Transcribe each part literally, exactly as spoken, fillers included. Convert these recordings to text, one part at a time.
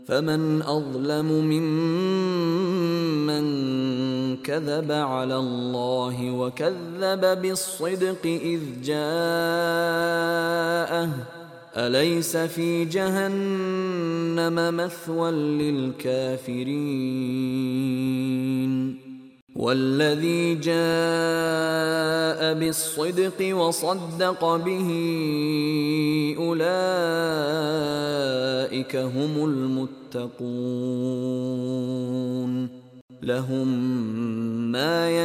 فمن أظلم ممن كذب على الله وكذب بالصدق إذ جاءه أليس في جهنم مثوى للكافرين والذي جاء بالصدق وصدق به أولئك هم المتقون لهم ما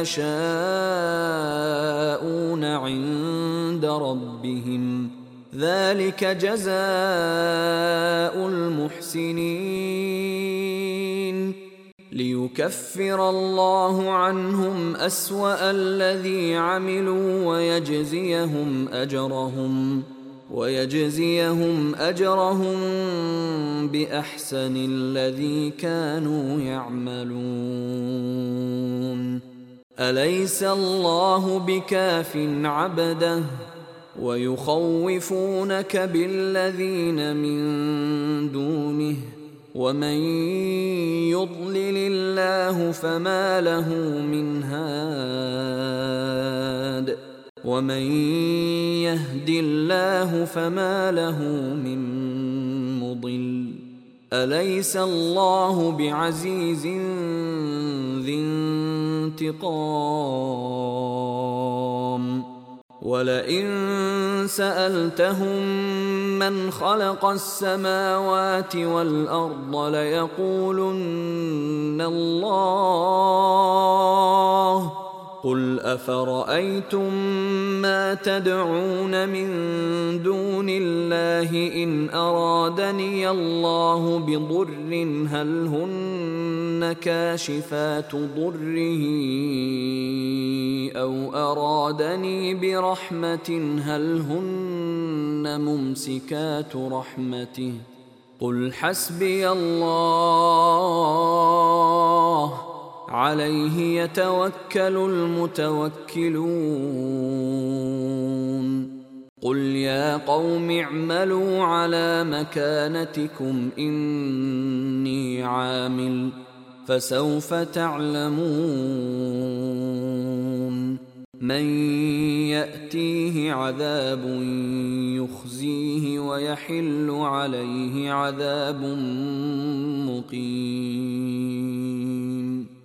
يشاءون عند ربهم ذلك جزاء المحسنين ليكفر الله عنهم أسوأ الذي عملوا ويجزيهم أجرهم ويجزيهم أجرهم بأحسن الذي كانوا يعملون أليس الله بكاف عبده ويخوفونك بالذين من دونه ومن يضلل الله فما له من هاد ومن يهد الله فما له من مضل أليس الله بعزيز ذي انتقام ولئن سألتهم من خلق السماوات والأرض ليقولن الله قل أفرأيتم ما تدعون من دون الله إن أرادني الله بضر هل هن كاشفات ضره أو أرادني برحمة هل هن ممسكات رحمته قل حسبي الله عليه يتوكل المتوكلون قل يا قوم اعملوا على مكانتكم إني عامل فسوف تعلمون من يأتيه عذاب يخزيه ويحل عليه عذاب مقيم